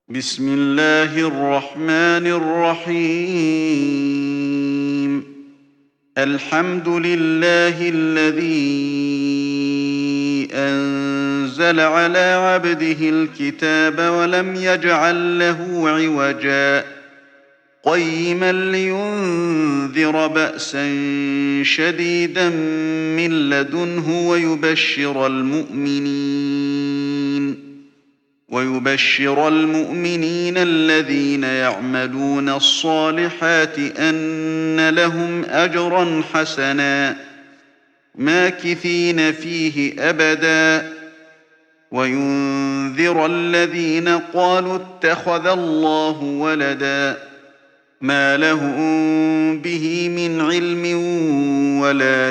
بسم الله الرحمن الرحيم. الحمد لله الذي أنزل على عبده الكتاب ولم يجعل له عوجا قيما لينذر بأسا شديدا من لدنه ويبشر المؤمنين الذين يعملون الصالحات أن لهم أجرا حسنا ماكثين فيه أبدا وينذر الذين قالوا اتخذ الله ولدا ما لهم به من علم ولا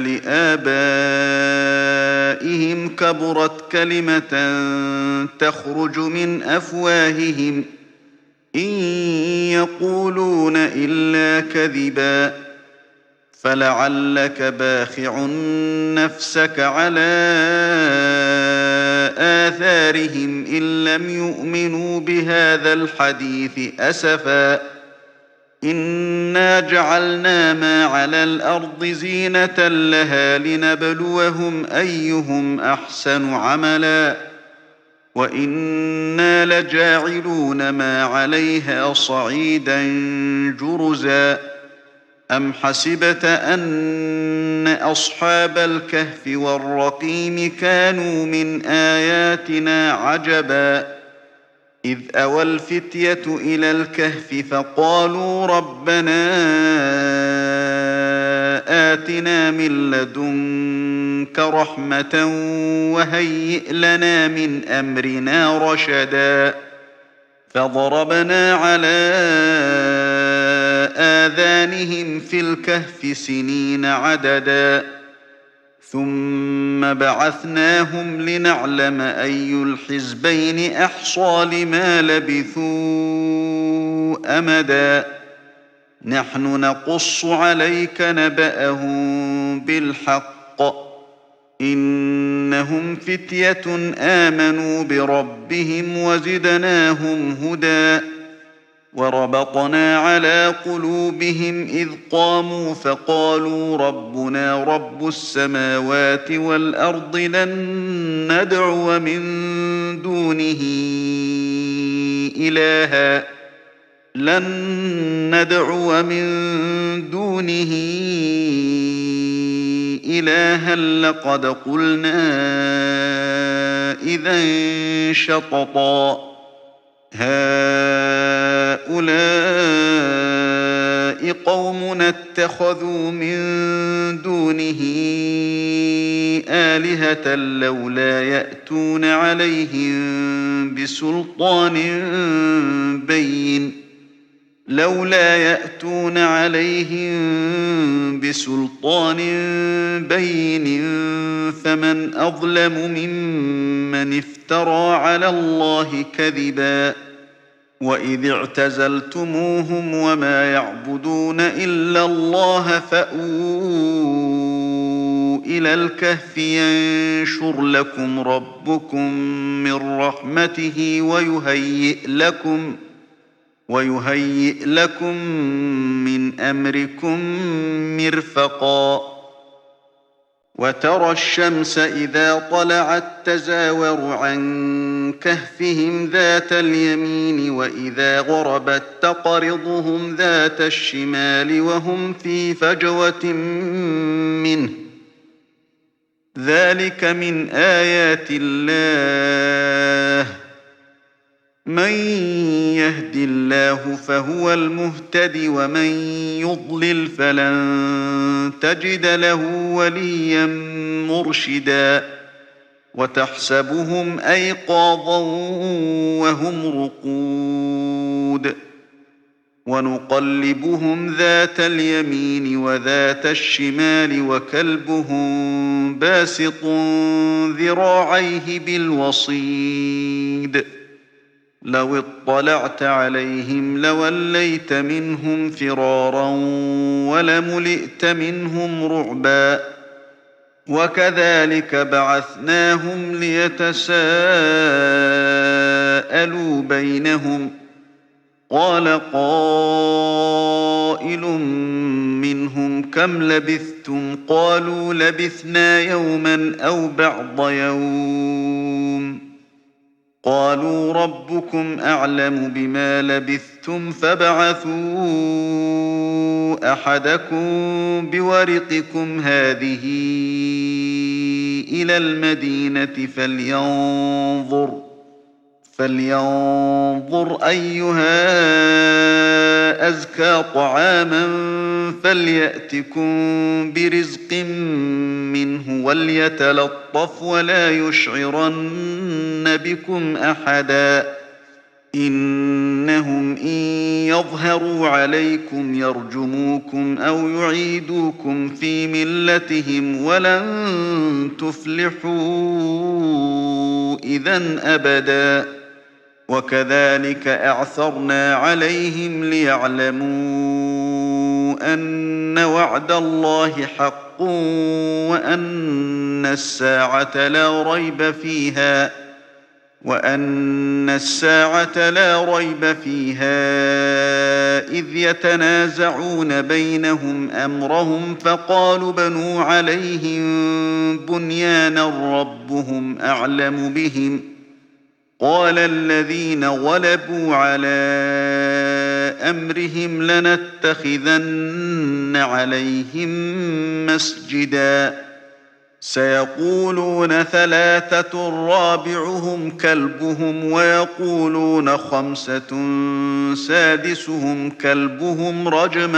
لآبائهم كبرت كلمة تخرج من أفواههم إن يقولون إلا كذبا فلعلك باخع نفسك على آثارهم إن لم يؤمنوا بهذا الحديث أسفا إنا جعلنا ما على الأرض زينة لها لنبلوهم أيهم أحسن عملا وإنا لجاعلون ما عليها صعيدا جرزا أم حسبت أن أصحاب الكهف والرقيم كانوا من آياتنا عجبا إذ أوى الفتية إلى الكهف فقالوا ربنا آتنا من لدنك رحمة وهيئ لنا من أمرنا رشدا فضربنا على آذانهم في الكهف سنين عددا ثم بعثناهم لنعلم أي الحزبين أحصى لما لبثوا أمدا نحن نقص عليك نبأهم بالحق إنهم فتية آمنوا بربهم وزدناهم هدى وربطنا على قلوبهم إذ قاموا فقالوا ربنا رب السماوات والأرض لن ندعو من دونه إلها لقد قلنا إذا شططا هؤلاء قومنا اتخذوا من دونه آلهة لولا يأتون عليهم بسلطان بين فمن أظلم ممن افترى على الله كذبا وإذ اعتزلتموهم وما يعبدون إلا الله فأووا إلى الكهف ينشر لكم ربكم من رحمته ويهيئ لكم من أمركم مرفقا وترى الشمس إذا طلعت تزاور عن كهفهم ذات اليمين وإذا غربت تقرضهم ذات الشمال وهم في فجوة منه ذلك من آيات الله من يهد الله فهو المهتد ومن يضلل فلن تجد له وليا مرشدا وتحسبهم أيقاظا وهم رقود ونقلبهم ذات اليمين وذات الشمال وكلبهم باسط ذراعيه بالوصيد لو اطلعت عليهم لوليت منهم فرارا ولملئت منهم رعبا وكذلك بعثناهم ليتساءلوا بينهم قال قائل منهم كم لبثتم قالوا لبثنا يوما أو بعض يوم قالوا ربكم أعلم بما لبثتم فابعثوا أحدكم بورقكم هذه إلى المدينة فلينظر أيها أزكى طعاما فليأتكم برزق منه وليتلطف ولا يشعرن بكم أحدا إنهم إن يظهروا عليكم يرجموكم أو يعيدوكم في ملتهم ولن تفلحوا إذن أبدا وكذلك أعثرنا عليهم ليعلموا أن وعد الله حق وأن الساعة لا ريب فيها إذ يتنازعون بينهم أمرهم فقالوا بنوا عليهم بنيانا ربهم أعلم بهم قال الذين غلبوا على أمرهم لنتخذن عليهم مسجدا سيقولون ثلاثة رابعهم كلبهم ويقولون خمسة سادسهم كلبهم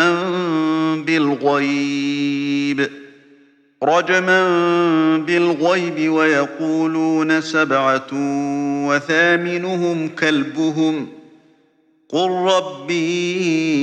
رجما بالغيب ويقولون سبعة وثامنهم كلبهم قل ربي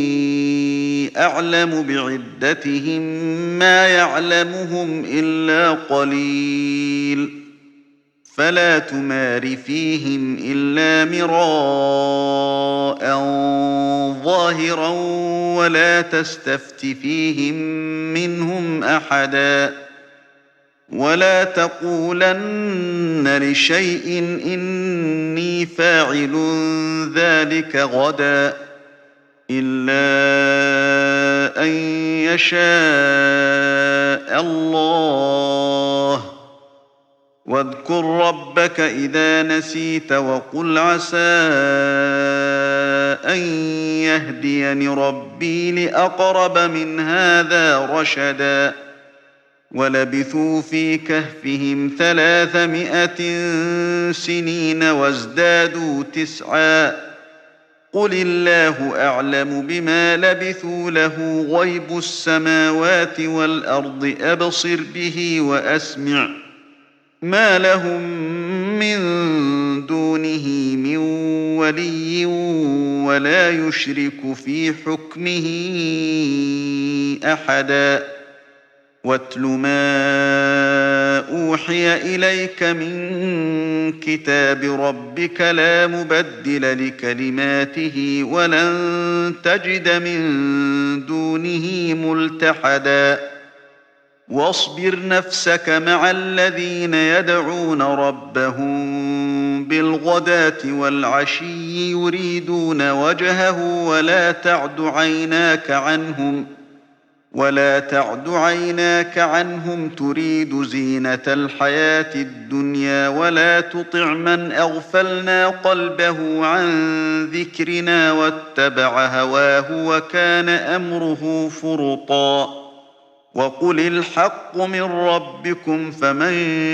أعلم بعدتهم ما يعلمهم إلا قليل فلا تمار فيهم إلا مراء ظاهرا ولا تستفت فيهم منهم أحدا ولا تقولن لشيء إني فاعل ذلك غدا إلا أن يشاء الله واذكر ربك إذا نسيت وقل عسى أن يهديني ربي لأقرب من هذا رشدا ولبثوا في كهفهم 300 سنين وازدادوا 9 قل الله أعلم بما لبثوا له غيب السماوات والأرض أبصر به وأسمع ما لهم من دونه من ولي ولا يشرك في حكمه أحدا واتل ما أوحي إليك من كتاب ربك لا مبدل لكلماته ولن تجد من دونه ملتحدا واصبر نفسك مع الذين يدعون ربهم بالغداة والعشي يريدون وجهه ولا تعد عيناك عنهم تريد زينة الحياة الدنيا ولا تطع من أغفلنا قلبه عن ذكرنا واتبع هواه وكان أمره فرطا وقل الحق من ربكم فمن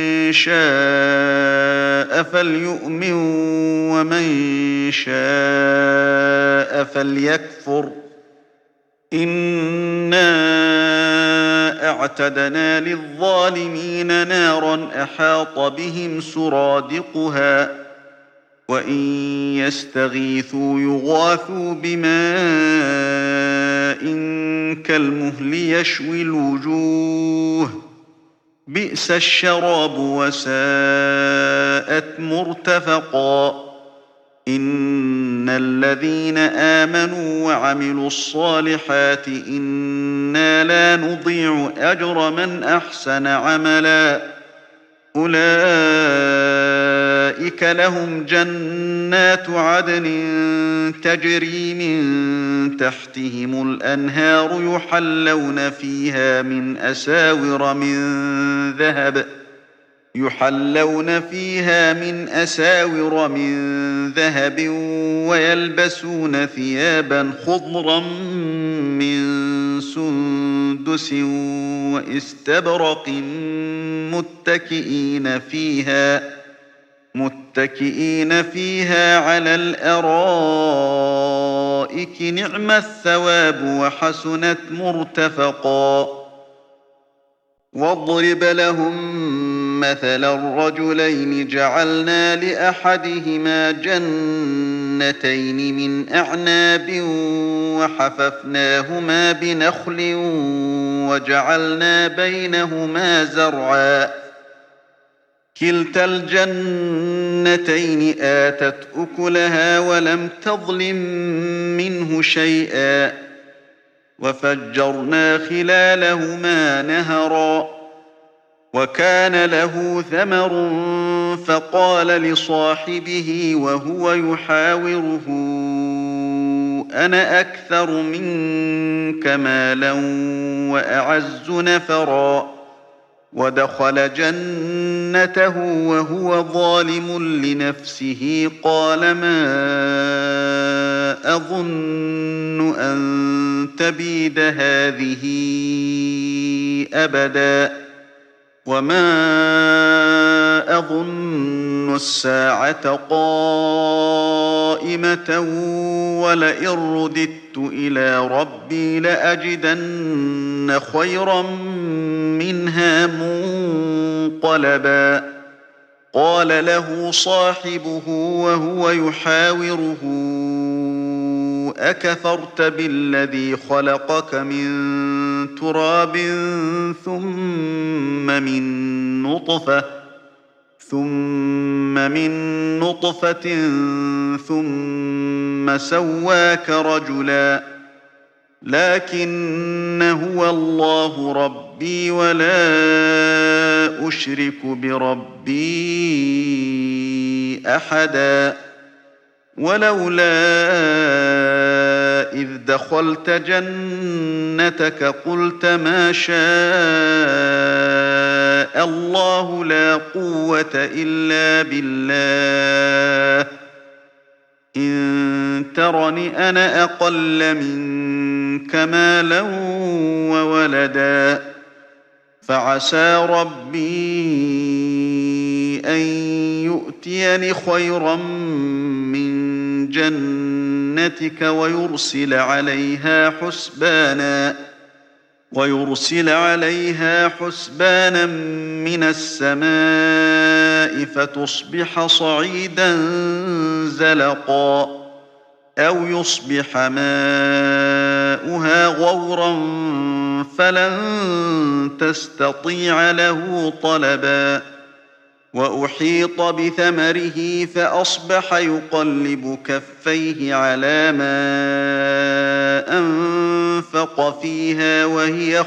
شاء فليؤمن ومن شاء فليكفر إنا أعتدنا للظالمين نارا أحاط بهم سرادقها وإن يستغيثوا يغاثوا بماء كالمهل يشوي الوجوه بئس الشراب وساءت مرتفقا إن الذين آمنوا وعملوا الصالحات إنا لا نضيع أجر من أحسن عملا أولئك لهم جنات جنات عدن تجري من تحتهم الأنهار يحلون فيها من أساور من ذهب ويلبسون ثيابا خضرا من سندس واستبرق متكئين فيها على الأرائك نعم الثواب وحسنت مرتفقا واضرب لهم مثلا الرجلين جعلنا لأحدهما جنتين من أعناب وحففناهما بنخل وجعلنا بينهما زرعا كلتا الجنتين آتت أكلها ولم تظلم منه شيئا وفجرنا خلالهما نهرا وكان له ثمر فقال لصاحبه وهو يحاوره أنا أكثر منك مالا وأعز نفرا ودخل جنته وهو ظالم لنفسه قال ما أظن أن تبيد هذه أبدا وما أظن الساعة قائمة ولئن رددت إلى ربي لأجدن خيرا منها منقلبا قال له صاحبه وهو يحاوره أكفرت بالذي خلقك من تراب ثم من نطفة ثم سواك رجلا لكن هو الله ربي ولا أشرك بربي أحدا ولولا إذ دخلت جنتك قلت ما شاء الله لا قوة إلا بالله إن ترني أنا أقل منك مالا وولدا فعسى ربي أن يؤتيني خيرا من جنتك ويرسل عليها حسبانا من السماء فتصبح صعيدا زلقا أو يصبح ماؤها غورا فلن تستطيع له طلبا وأحيط بثمره فأصبح يقلب كفيه على ما أنفق فيها وهي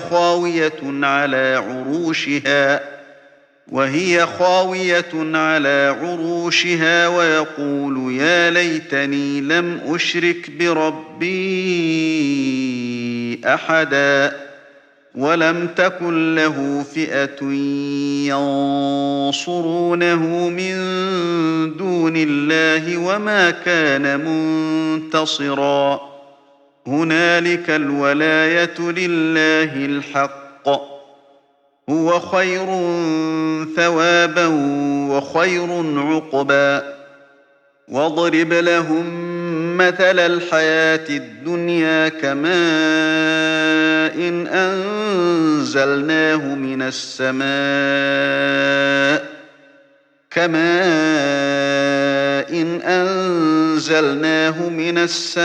خاوية على عروشها ويقول يا ليتني لم أشرك بربي أحدا ولم تكن له فئة ينصرونه من دون الله وما كان منتصرا هنالك الولاية لله الحق هو خير ثوابا وخير عقبا واضرب لهم مثل الحياة الدنيا كماء إن أنزلناه من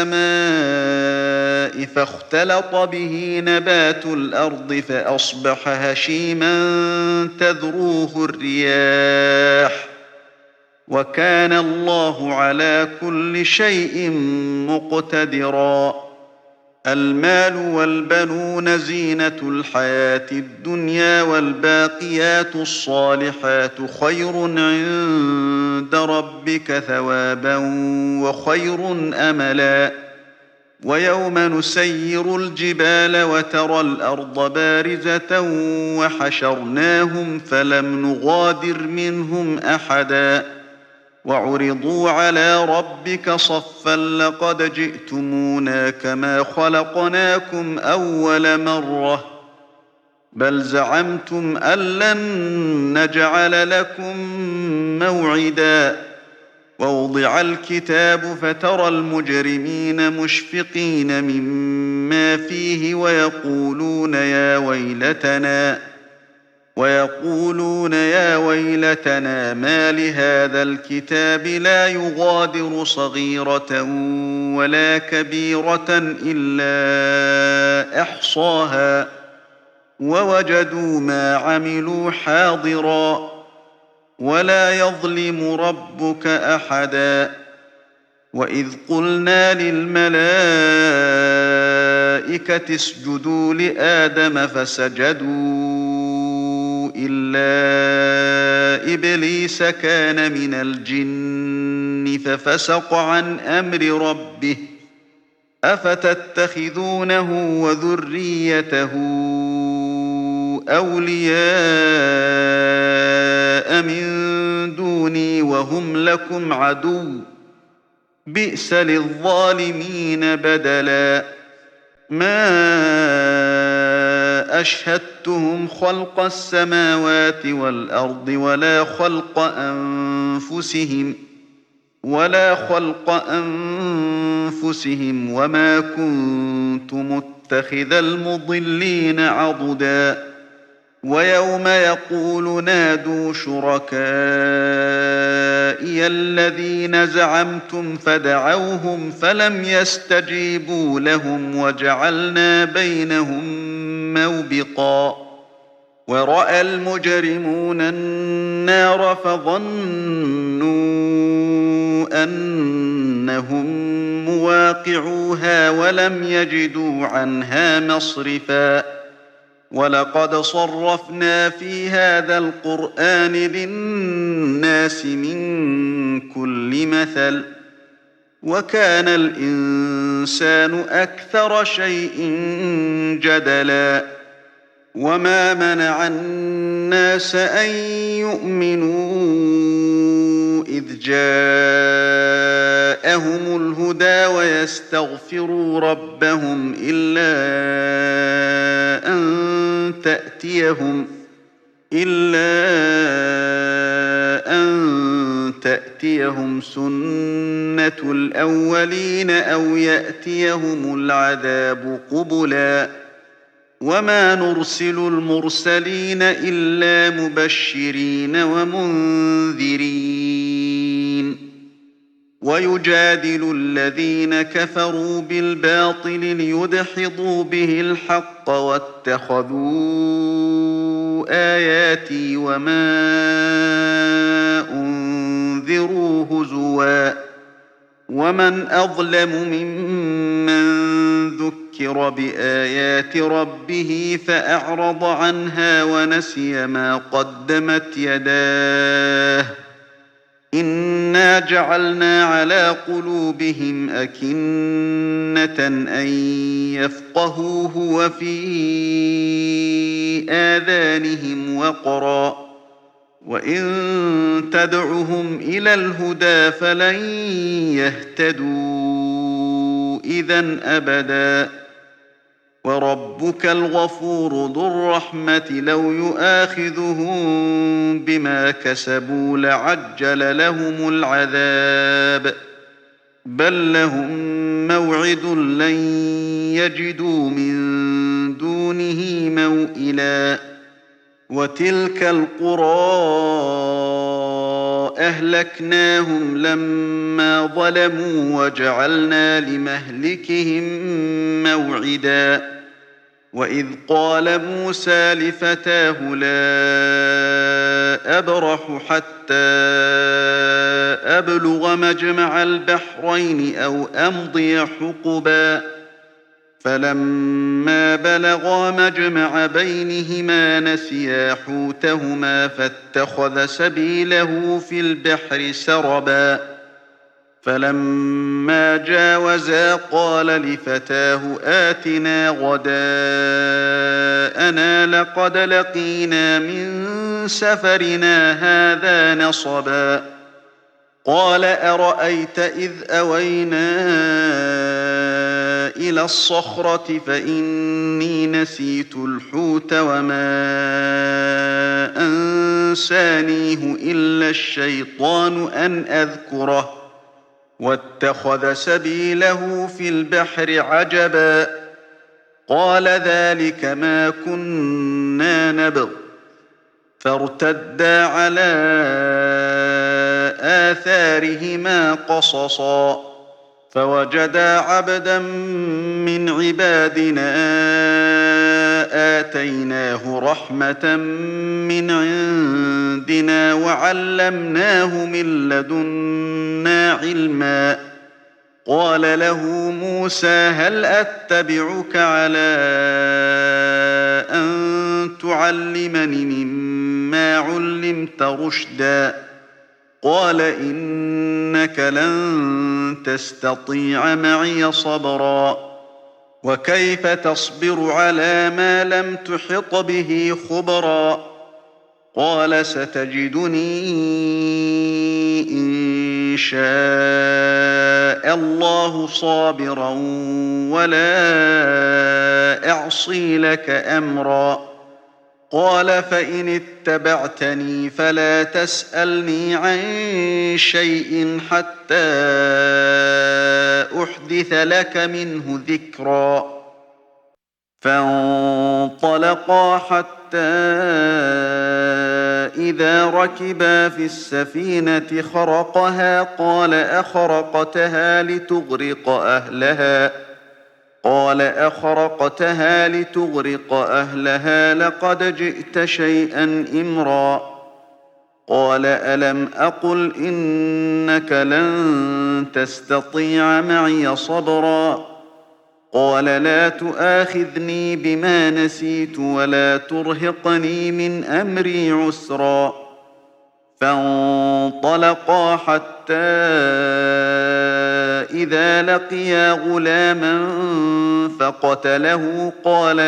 السماء فاختلط به نبات الأرض فأصبح هشيما تذروه الرياح وكان الله على كل شيء مقتدرا المال والبنون زينة الحياة الدنيا والباقيات الصالحات خير عند عند ربك ثوابا وخير أملا ويوم نسير الجبال وترى الأرض بارزة وحشرناهم فلم نغادر منهم أحدا وعرضوا على ربك صفا لقد جئتمونا كما خلقناكم أول مرة بل زعمتم أن لن نجعل لكم موعدا ووضع الكتاب فترى المجرمين مشفقين مما فيه ويقولون يا ويلتنا ما لهذا الكتاب لا يغادر صغيرة ولا كبيرة إلا أحصاها ووجدوا ما عملوا حاضرا ولا يظلم ربك أحدا وإذ قلنا للملائكة اسجدوا لآدم فسجدوا إلا إبليس كان من الجن ففسق عن أمر ربه أفتتخذونه وذريته أولياء من دوني وهم لكم عدو بئس للظالمين بدلا ما أشهدتهم خلق السماوات والأرض ولا خلق أنفسهم وما كنت متخذ المضلين عضدا ويوم يقول نادوا شركائي الذين زعمتم فدعوهم فلم يستجيبوا لهم وجعلنا بينهم موبقا ورأى المجرمون النار فظنوا أنهم مواقعوها ولم يجدوا عنها مصرفا ولقد صرفنا في هذا القرآن للناس من كل مثل وكان الإنسان أكثر شيء جدلا وما منع الناس أن يؤمنوا إذ جاءهم الهدى ويستغفروا ربهم إلا أن تأتيهم سنة الأولين أو يأتيهم العذاب قبلا وما نرسل المرسلين إلا مبشرين ومنذرين ويجادل الذين كفروا بالباطل ليدحضوا به الحق واتخذوا آياتي وما أنذروا هزوا ومن أظلم ممن ذكر بآيات ربه فأعرض عنها ونسي ما قدمت يداه إنا جعلنا على قلوبهم أكنة أن يفقهوه وفي آذانهم وقرا وإن تدعهم إلى الهدى فلن يهتدوا إذا أبدا وربك الغفور ذو الرحمة لو يؤاخذهم بما كسبوا لعجل لهم العذاب بل لهم موعد لن يجدوا من دونه موئلا وتلك القرى أهلكناهم لما ظلموا وجعلنا لمهلكهم موعدا وإذ قال موسى لفتاه لا أبرح حتى أبلغ مجمع البحرين أو أمضي حقبا فلما بلغا مجمع بينهما نسيا حوتهما فاتخذ سبيله في البحر سربا فلما جاوزا قال لفتاه آتنا غداءنا لقد لقينا من سفرنا هذا نصبا قال أرأيت إذ أوينا إلى الصخرة فإني نسيت الحوت وما أنسانيه إلا الشيطان أن أذكره واتخذ سبيله في البحر عجبا قال ذلك ما كنا نبغ فارتدا على آثارهما قصصا فوجدا عبدا من عبادنا آتيناه رحمة من عندنا وعلمناه من لدنا علما قال له موسى هل أتبعك على أن تعلمني مما علمت رشدا قال إنك لن تستطيع معي صبرا وكيف تصبر على ما لم تحط به خبرا قال ستجدني إن شاء الله صابرا ولا أعصي لك أمرا قال فإن اتبعتني فلا تسألني عن شيء حتى أحدث لك منه ذكرا فانطلقا حتى إذا ركبا في السفينة خرقها قال أخرقتها لتغرق أهلها لقد جئت شيئا إمرا قال ألم أقل إنك لن تستطيع معي صبرا قال لا تؤاخذني بما نسيت ولا ترهقني من أمري عسرا فانطلقا حتى إذا لقيا غلاما فقتله قال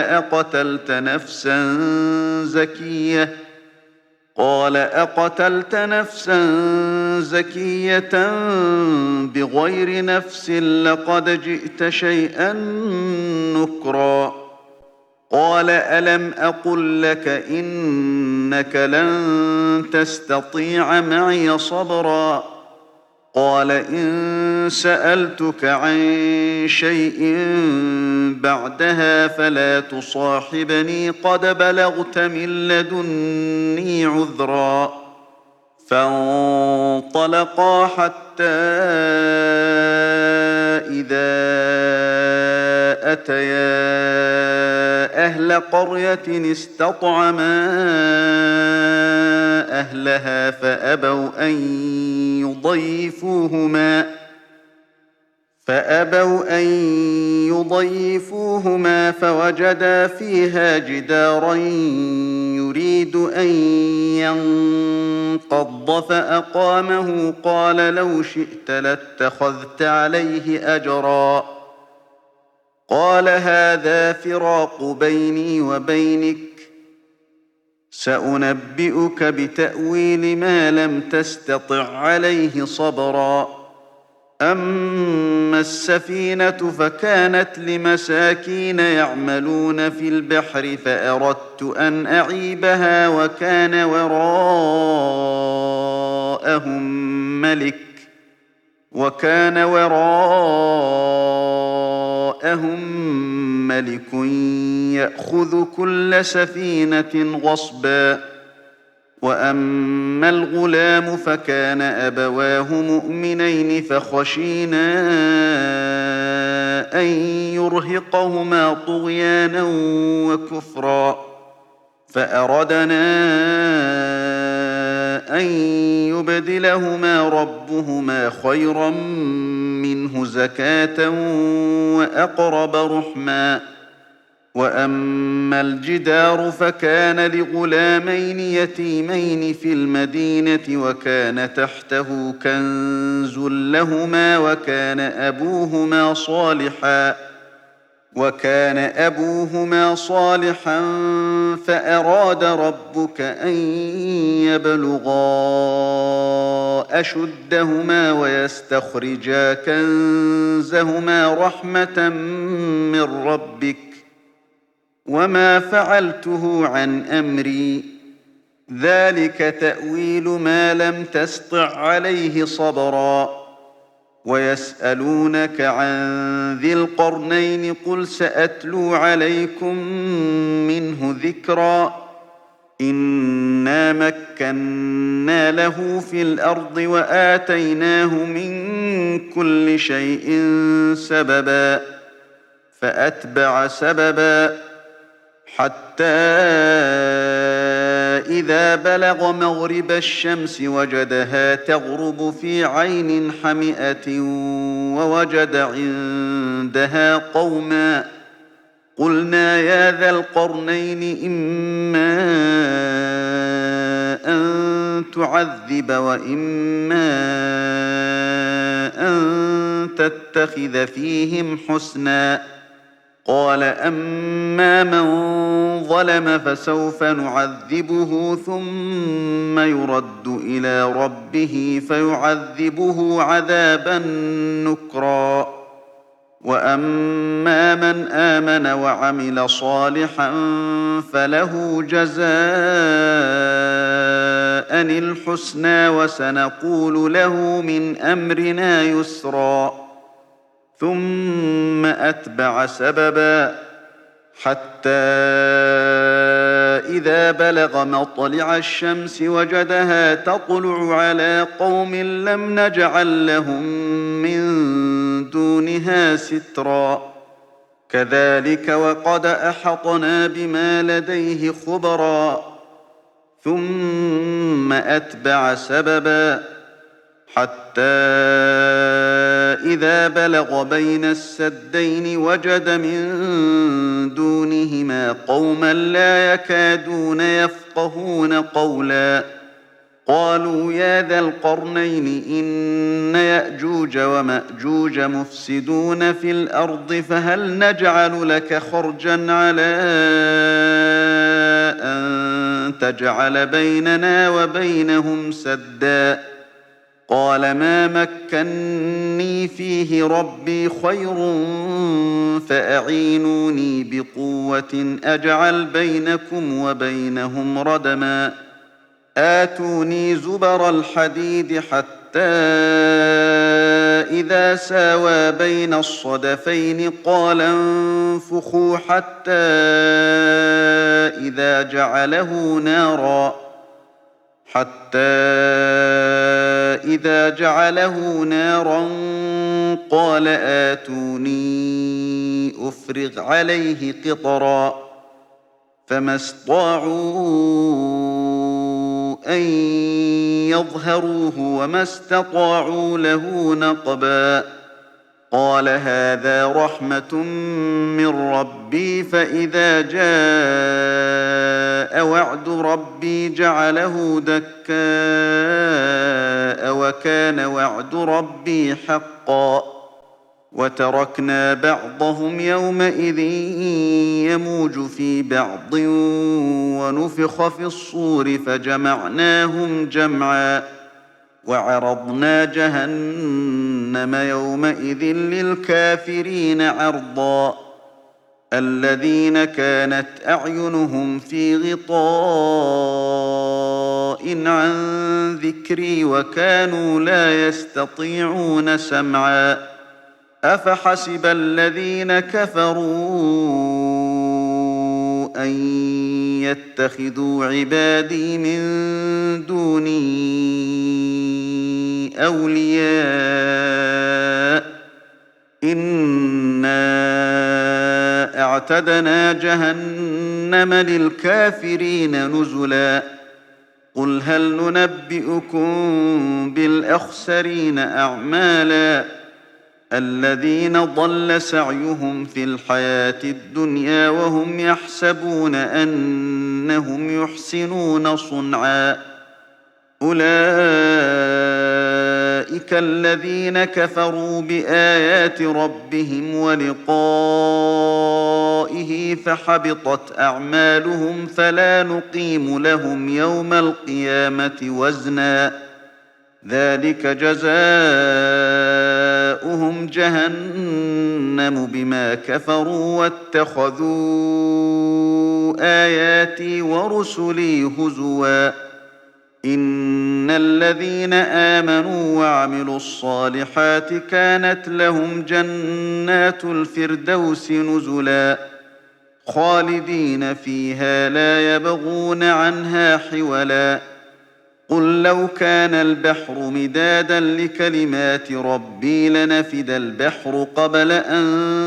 أقتلت نفسا زكية بغير نفس لقد جئت شيئا نكرا قال ألم أقل لك إنك لن تستطيع معي صبرا قال إن سألتك عن شيء بعدها فلا تصاحبني قد بلغت من لدني عذرا فانطلقا حتى إذا أتيا أهل قرية استطعما أهلها فأبوا أن يضيفوهما فوجدا فيها جدارا يريد أن ينقض فأقامه قال لو شئت لاتخذت عليه أجرا قال هذا فراق بيني وبينك سأنبئك بتأويل ما لم تستطع عليه صبرا أما السفينة فكانت لمساكين يعملون في البحر فأردت أن أعيبها وكان وراءهم ملك يأخذ كل سفينة غصبا وأما الغلام فكان أبواه مؤمنين فخشينا أن يرهقهما طغيانا وكفرا فأردنا أن يبدلهما ربهما خيرا منه زكاة وأقرب رحما. وأما الجدار فكان لغلامين يتيمين في المدينة وكان تحته كنز لهما وكان أبوهما صالحا فأراد ربك أن يبلغا أشدهما ويستخرجا كنزهما رحمة من ربك وما فعلته عن أمري ذلك تأويل ما لم تسطع عليه صبرا. ويسألونك عن ذي القرنين قل سأتلو عليكم منه ذكرا. إنا مكنا له في الأرض وآتيناه من كل شيء سببا فأتبع سببا حتى إذا بلغ مغرب الشمس وجدها تغرب في عين حمئة ووجد عندها قوما قلنا يا ذا القرنين إما أن تعذب وإما أن تتخذ فيهم حسنا. قال أما من ظلم فسوف نعذبه ثم يرد إلى ربه فيعذبه عذابا نكرا. وأما من آمن وعمل صالحا فله جزاء الحسنى وسنقول له من أمرنا يسرا. ثم أتبع سببا حتى إذا بلغ مطلع الشمس وجدها تطلع على قوم لم نجعل لهم من دونها سترا. كذلك وقد أحطنا بما لديه خبرا. ثم أتبع سببا حتى إذا بلغ بين السدين وجد من دونهما قوما لا يكادون يفقهون قولا. قالوا يا ذا القرنين إن يأجوج ومأجوج مفسدون في الأرض فهل نجعل لك خرجا على أن تجعل بيننا وبينهم سدا. قال ما مكني فيه ربي خير فأعينوني بقوة أجعل بينكم وبينهم ردما. آتوني زبر الحديد حتى إذا ساوى بين الصدفين قال انفخوا حتى إذا جعله نارا قال آتوني أفرغ عليه قطرا. فما استطاعوا أن يظهروه وما استطاعوا له نقبا. قال هذا رحمة من ربي فإذا جاء وعد ربي جعله دكاء وكان وعد ربي حقا. وتركنا بعضهم يومئذ يموج في بعض ونفخ في الصور فجمعناهم جمعا. وعرضنا جهنم يومئذ للكافرين عرضا. الذين كانت أعينهم في غطاء عن ذكري وكانوا لا يستطيعون سمعا. أفحسب الذين كفروا أن يتخذوا عبادي من دوني أولياء إنا أعتدنا جهنم للكافرين نزلا. قل هل ننبئكم بالأخسرين أعمالا الذين ضل سعيهم في الحياة الدنيا وهم يحسبون أنهم يحسنون صنعا أولئك الذين كفروا بآيات ربهم ولقائه فحبطت أعمالهم فلا نقيم لهم يوم القيامة وزنا ذلك جزاؤهم جهنم بما كفروا واتخذوا آياتي ورسلي هزوا إن الذين آمنوا وعملوا الصالحات كانت لهم جنات الفردوس نزلا خالدين فيها لا يبغون عنها حولا قل لو كان البحر مدادا لكلمات ربي لنفد البحر قبل أن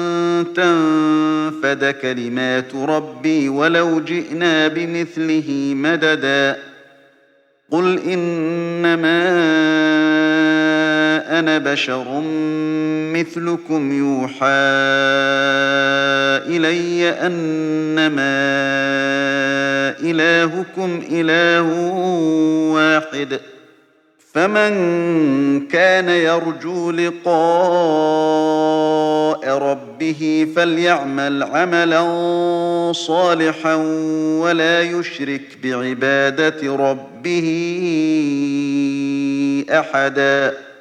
تنفد كلمات ربي ولو جئنا بمثله مددا قل إنما أنا بشر مثلكم يوحى إلي أنما إلهكم إله واحد فمن كان يرجو لقاء ربه فليعمل عملا صالحا ولا يشرك بعبادة ربه أحدا